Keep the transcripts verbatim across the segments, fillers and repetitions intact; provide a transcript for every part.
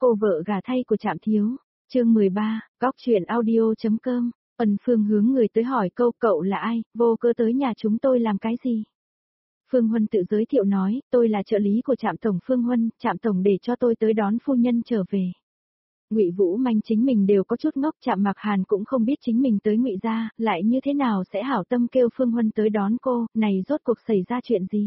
Cô vợ gả thay của Trạm Thiếu. Chương mười ba, góc truyện audio.com. Ân Phương hướng người tới hỏi câu cậu là ai, vô cớ tới nhà chúng tôi làm cái gì? Phương Huân tự giới thiệu nói, tôi là trợ lý của Trạm Tổng Phương Huân, Trạm Tổng để cho tôi tới đón phu nhân trở về. Ngụy Vũ Manh chính mình đều có chút ngốc, Trạm Mạc Hàn cũng không biết chính mình tới Ngụy gia, lại như thế nào sẽ hảo tâm kêu Phương Huân tới đón cô, này rốt cuộc xảy ra chuyện gì?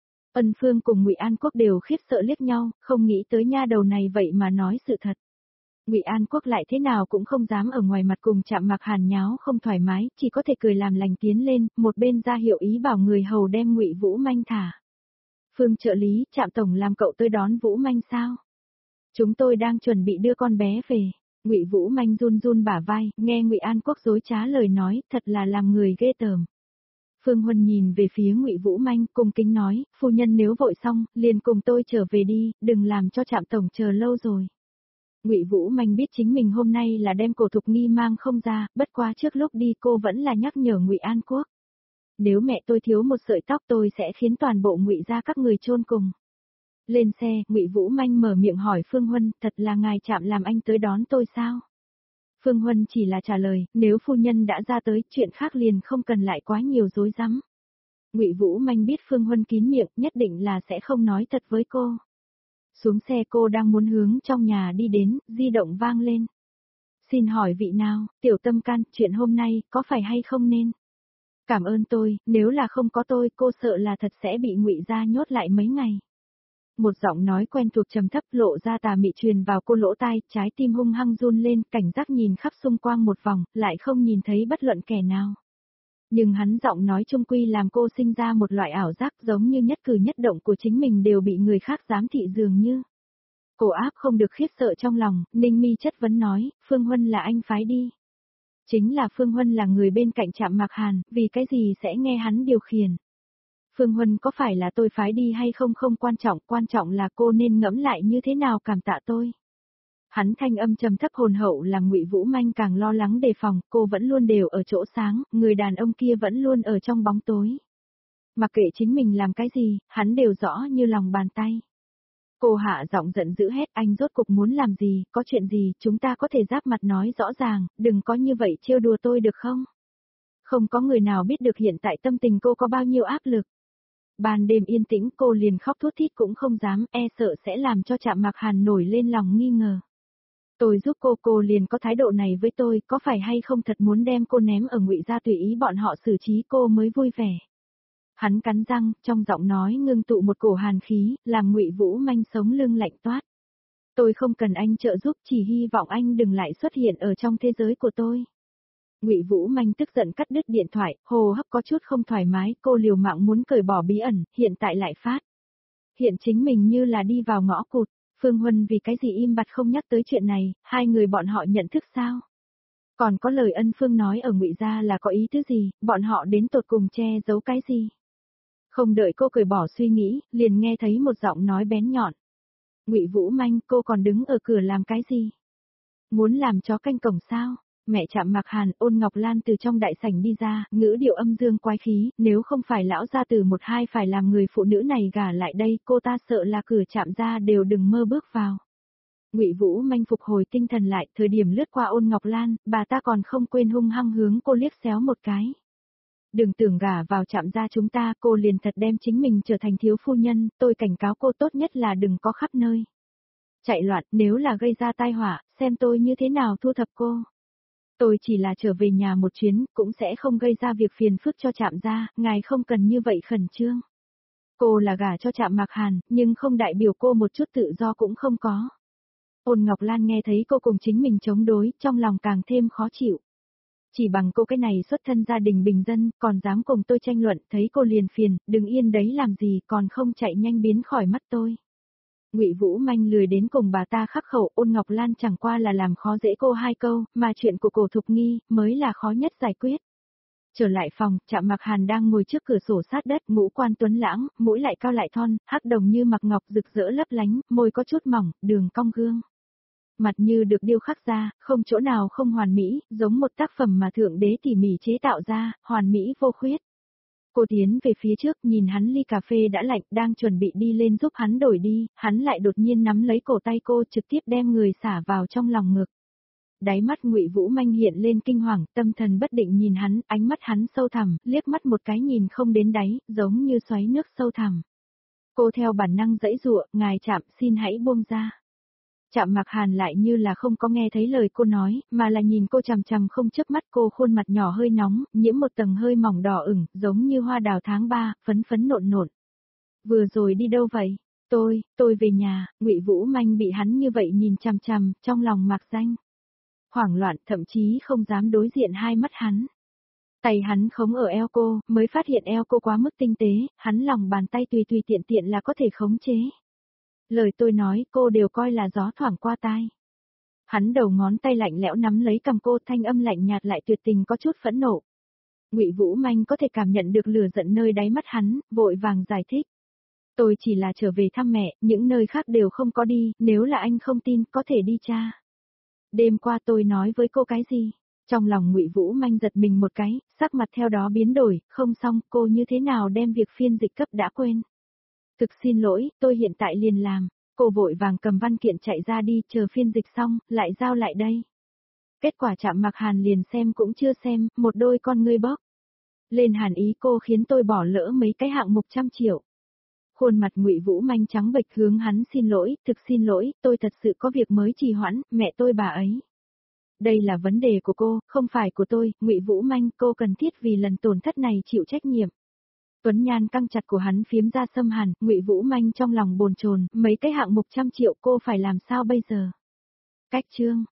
Ân Phương cùng Ngụy An Quốc đều khiếp sợ liếc nhau, không nghĩ tới nha đầu này vậy mà nói sự thật. Ngụy An Quốc lại thế nào cũng không dám ở ngoài mặt cùng Trạm Mạc Hàn nháo không thoải mái, chỉ có thể cười làm lành tiến lên, một bên ra hiệu ý bảo người hầu đem Ngụy Vũ Manh thả. Phương trợ lý, Trạm Tổng làm cậu tới đón Vũ Manh sao? Chúng tôi đang chuẩn bị đưa con bé về. Ngụy Vũ Manh run run bả vai, nghe Ngụy An Quốc dối trá lời nói, thật là làm người ghê tởm. Phương Huân nhìn về phía Ngụy Vũ Manh, cung kính nói, phu nhân nếu vội xong, liền cùng tôi trở về đi, đừng làm cho Trạm Tổng chờ lâu rồi. Ngụy Vũ Manh biết chính mình hôm nay là đem Cổ Thục Nghi mang không ra, bất quá trước lúc đi cô vẫn là nhắc nhở Ngụy An Quốc. Nếu mẹ tôi thiếu một sợi tóc tôi sẽ khiến toàn bộ Ngụy gia các người chôn cùng. Lên xe, Ngụy Vũ Manh mở miệng hỏi Phương Huân, thật là ngài Trạm làm anh tới đón tôi sao? Phương Huân chỉ là trả lời, nếu phu nhân đã ra tới, chuyện khác liền không cần lại quá nhiều rối rắm. Ngụy Vũ Manh biết Phương Huân kín miệng, nhất định là sẽ không nói thật với cô. Xuống xe cô đang muốn hướng trong nhà đi đến, di động vang lên. Xin hỏi vị nào, tiểu tâm can, chuyện hôm nay, có phải hay không nên? Cảm ơn tôi, nếu là không có tôi, cô sợ là thật sẽ bị Ngụy gia nhốt lại mấy ngày. Một giọng nói quen thuộc trầm thấp lộ ra tà mị truyền vào cô lỗ tai, trái tim hung hăng run lên, cảnh giác nhìn khắp xung quanh một vòng, lại không nhìn thấy bất luận kẻ nào. Nhưng hắn giọng nói chung quy làm cô sinh ra một loại ảo giác giống như nhất cử nhất động của chính mình đều bị người khác giám thị dường như. Cô áp không được khiếp sợ trong lòng, Ninh Mi chất vấn nói, Phương Huân là anh phái đi. Chính là Phương Huân là người bên cạnh Trạm Mạc Hàn, vì cái gì sẽ nghe hắn điều khiển. Phương Huân có phải là tôi phái đi hay không không quan trọng, quan trọng là cô nên ngẫm lại như thế nào cảm tạ tôi. Hắn thanh âm trầm thấp hồn hậu làm Ngụy Vũ Manh càng lo lắng đề phòng, cô vẫn luôn đều ở chỗ sáng, người đàn ông kia vẫn luôn ở trong bóng tối. Mặc kệ chính mình làm cái gì, hắn đều rõ như lòng bàn tay. Cô hạ giọng giận dữ hét, anh rốt cục muốn làm gì, có chuyện gì, chúng ta có thể giáp mặt nói rõ ràng, đừng có như vậy trêu đùa tôi được không? Không có người nào biết được hiện tại tâm tình cô có bao nhiêu áp lực. Ban đêm yên tĩnh cô liền khóc thút thít cũng không dám, e sợ sẽ làm cho Trạm Mạc Hàn nổi lên lòng nghi ngờ. Tôi giúp cô, cô liền có thái độ này với tôi, có phải hay không thật muốn đem cô ném ở Ngụy gia tùy ý bọn họ xử trí cô mới vui vẻ. Hắn cắn răng, trong giọng nói ngưng tụ một cổ hàn khí, làm Ngụy Vũ Manh sống lưng lạnh toát. Tôi không cần anh trợ giúp, chỉ hy vọng anh đừng lại xuất hiện ở trong thế giới của tôi. Ngụy Vũ Manh tức giận cắt đứt điện thoại, hô hấp có chút không thoải mái, cô liều mạng muốn cởi bỏ bí ẩn, hiện tại lại phát. Hiện chính mình như là đi vào ngõ cụt, Phương Huân vì cái gì im bặt không nhắc tới chuyện này, hai người bọn họ nhận thức sao? Còn có lời Ân Phương nói ở Ngụy gia là có ý thứ gì, bọn họ đến tột cùng che giấu cái gì? Không đợi cô cởi bỏ suy nghĩ, liền nghe thấy một giọng nói bén nhọn. Ngụy Vũ Manh, cô còn đứng ở cửa làm cái gì? Muốn làm chó canh cổng sao? Mẹ Trạm Mạc Hàn, Ôn Ngọc Lan từ trong đại sảnh đi ra, ngữ điệu âm dương quái khí, nếu không phải lão gia từ một hai phải làm người phụ nữ này gả lại đây, cô ta sợ là cửa Trạm gia đều đừng mơ bước vào. Ngụy Vũ Manh phục hồi tinh thần lại, thời điểm lướt qua Ôn Ngọc Lan, bà ta còn không quên hung hăng hướng cô liếc xéo một cái. Đừng tưởng gả vào Trạm gia chúng ta, cô liền thật đem chính mình trở thành thiếu phu nhân, tôi cảnh cáo cô tốt nhất là đừng có khắp nơi chạy loạn, nếu là gây ra tai họa, xem tôi như thế nào thu thập cô. Tôi chỉ là trở về nhà một chuyến, cũng sẽ không gây ra việc phiền phức cho Trạm gia, ngài không cần như vậy khẩn trương. Cô là gả cho Trạm Mạc Hàn, nhưng không đại biểu cô một chút tự do cũng không có. Ôn Ngọc Lan nghe thấy cô cùng chính mình chống đối, trong lòng càng thêm khó chịu. Chỉ bằng cô cái này xuất thân gia đình bình dân, còn dám cùng tôi tranh luận, thấy cô liền phiền, đừng yên đấy làm gì, còn không chạy nhanh biến khỏi mắt tôi. Ngụy Vũ Manh lười đến cùng bà ta khắc khẩu, Ôn Ngọc Lan chẳng qua là làm khó dễ cô hai câu, mà chuyện của Cổ Thục Nghi mới là khó nhất giải quyết. Trở lại phòng, Trạm Mạc Hàn đang ngồi trước cửa sổ sát đất, ngũ quan tuấn lãng, mũi lại cao lại thon, hắc đồng như mặc ngọc rực rỡ lấp lánh, môi có chút mỏng, đường cong gương. Mặt như được điêu khắc ra, không chỗ nào không hoàn mỹ, giống một tác phẩm mà thượng đế tỉ mỉ chế tạo ra, hoàn mỹ vô khuyết. Cô tiến về phía trước, nhìn hắn ly cà phê đã lạnh, đang chuẩn bị đi lên giúp hắn đổi đi, hắn lại đột nhiên nắm lấy cổ tay cô, trực tiếp đem người xả vào trong lòng ngực. Đáy mắt Ngụy Vũ Manh hiện lên kinh hoàng, tâm thần bất định nhìn hắn, ánh mắt hắn sâu thẳm, liếc mắt một cái nhìn không đến đáy, giống như xoáy nước sâu thẳm. Cô theo bản năng giãy giụa, ngài Trạm, xin hãy buông ra. Trạm Mặc Hàn lại như là không có nghe thấy lời cô nói, mà là nhìn cô chằm chằm không chớp mắt, cô khuôn mặt nhỏ hơi nóng, nhiễm một tầng hơi mỏng đỏ ửng, giống như hoa đào tháng ba, phấn phấn nộn nộn. Vừa rồi đi đâu vậy? Tôi, tôi về nhà. Ngụy Vũ Manh bị hắn như vậy nhìn chằm chằm, trong lòng mạc danh hoảng loạn, thậm chí không dám đối diện hai mắt hắn. Tay hắn khống ở eo cô, mới phát hiện eo cô quá mức tinh tế, hắn lòng bàn tay tùy tùy tiện tiện là có thể khống chế. Lời tôi nói cô đều coi là gió thoảng qua tai. Hắn đầu ngón tay lạnh lẽo nắm lấy cầm cô, thanh âm lạnh nhạt lại tuyệt tình có chút phẫn nộ. Ngụy Vũ Manh có thể cảm nhận được lửa giận nơi đáy mắt hắn, vội vàng giải thích. Tôi chỉ là trở về thăm mẹ, những nơi khác đều không có đi, nếu là anh không tin có thể đi tra. Đêm qua tôi nói với cô cái gì? Trong lòng Ngụy Vũ Manh giật mình một cái, sắc mặt theo đó biến đổi, không xong, cô như thế nào đem việc phiên dịch cấp đã quên. Thực xin lỗi, tôi hiện tại liền làm. Cô vội vàng cầm văn kiện chạy ra đi, chờ phiên dịch xong, lại giao lại đây. Kết quả Trạm Mặc Hàn liền xem cũng chưa xem, một đôi con ngươi bóp lên hàn ý, cô khiến tôi bỏ lỡ mấy cái hạng mục trăm triệu. Khuôn mặt Ngụy Vũ Manh trắng bệch, hướng hắn xin lỗi, thực xin lỗi, tôi thật sự có việc mới trì hoãn, mẹ tôi bà ấy. Đây là vấn đề của cô, không phải của tôi. Ngụy Vũ Manh, cô cần thiết vì lần tổn thất này chịu trách nhiệm. Tuấn nhan căng chặt của hắn phiếm ra xâm hàn, Ngụy Vũ Manh trong lòng bồn chồn, mấy cái hạng mục trăm triệu cô phải làm sao bây giờ? Cách chương